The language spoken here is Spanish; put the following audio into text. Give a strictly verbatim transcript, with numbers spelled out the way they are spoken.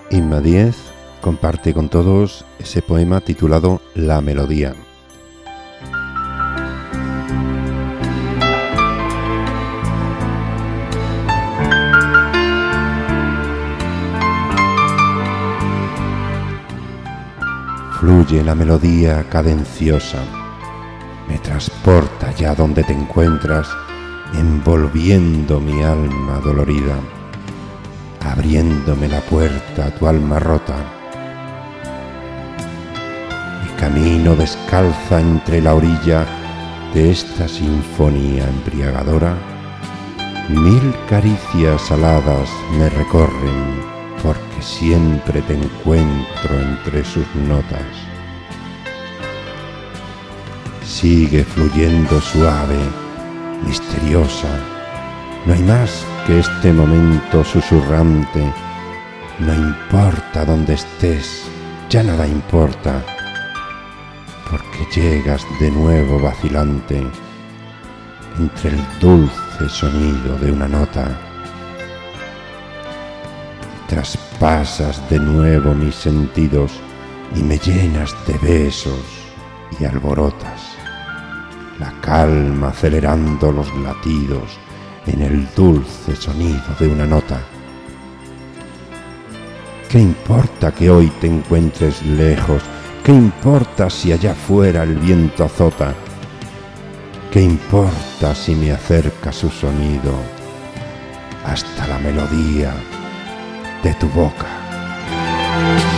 Inma Díez comparte con todos ese poema titulado La Melodía. Fluye la melodía cadenciosa, me transporta ya donde te encuentras, envolviendo mi alma dolorida, abriéndome la puerta a tu alma rota. Mi camino descalza entre la orilla de esta sinfonía embriagadora, mil caricias aladas me recorren, porque siempre te encuentro entre sus notas. Sigue fluyendo suave, misteriosa, no hay más que este momento susurrante. No importa dónde estés, ya nada importa, porque llegas de nuevo vacilante entre el dulce sonido de una nota. Traspasas de nuevo mis sentidos y me llenas de besos y alborotas la calma acelerando los latidos en el dulce sonido de una nota. ¿Qué importa que hoy te encuentres lejos? ¿Qué importa si allá afuera el viento azota? ¿Qué importa si me acerca su sonido hasta la melodía de tu boca?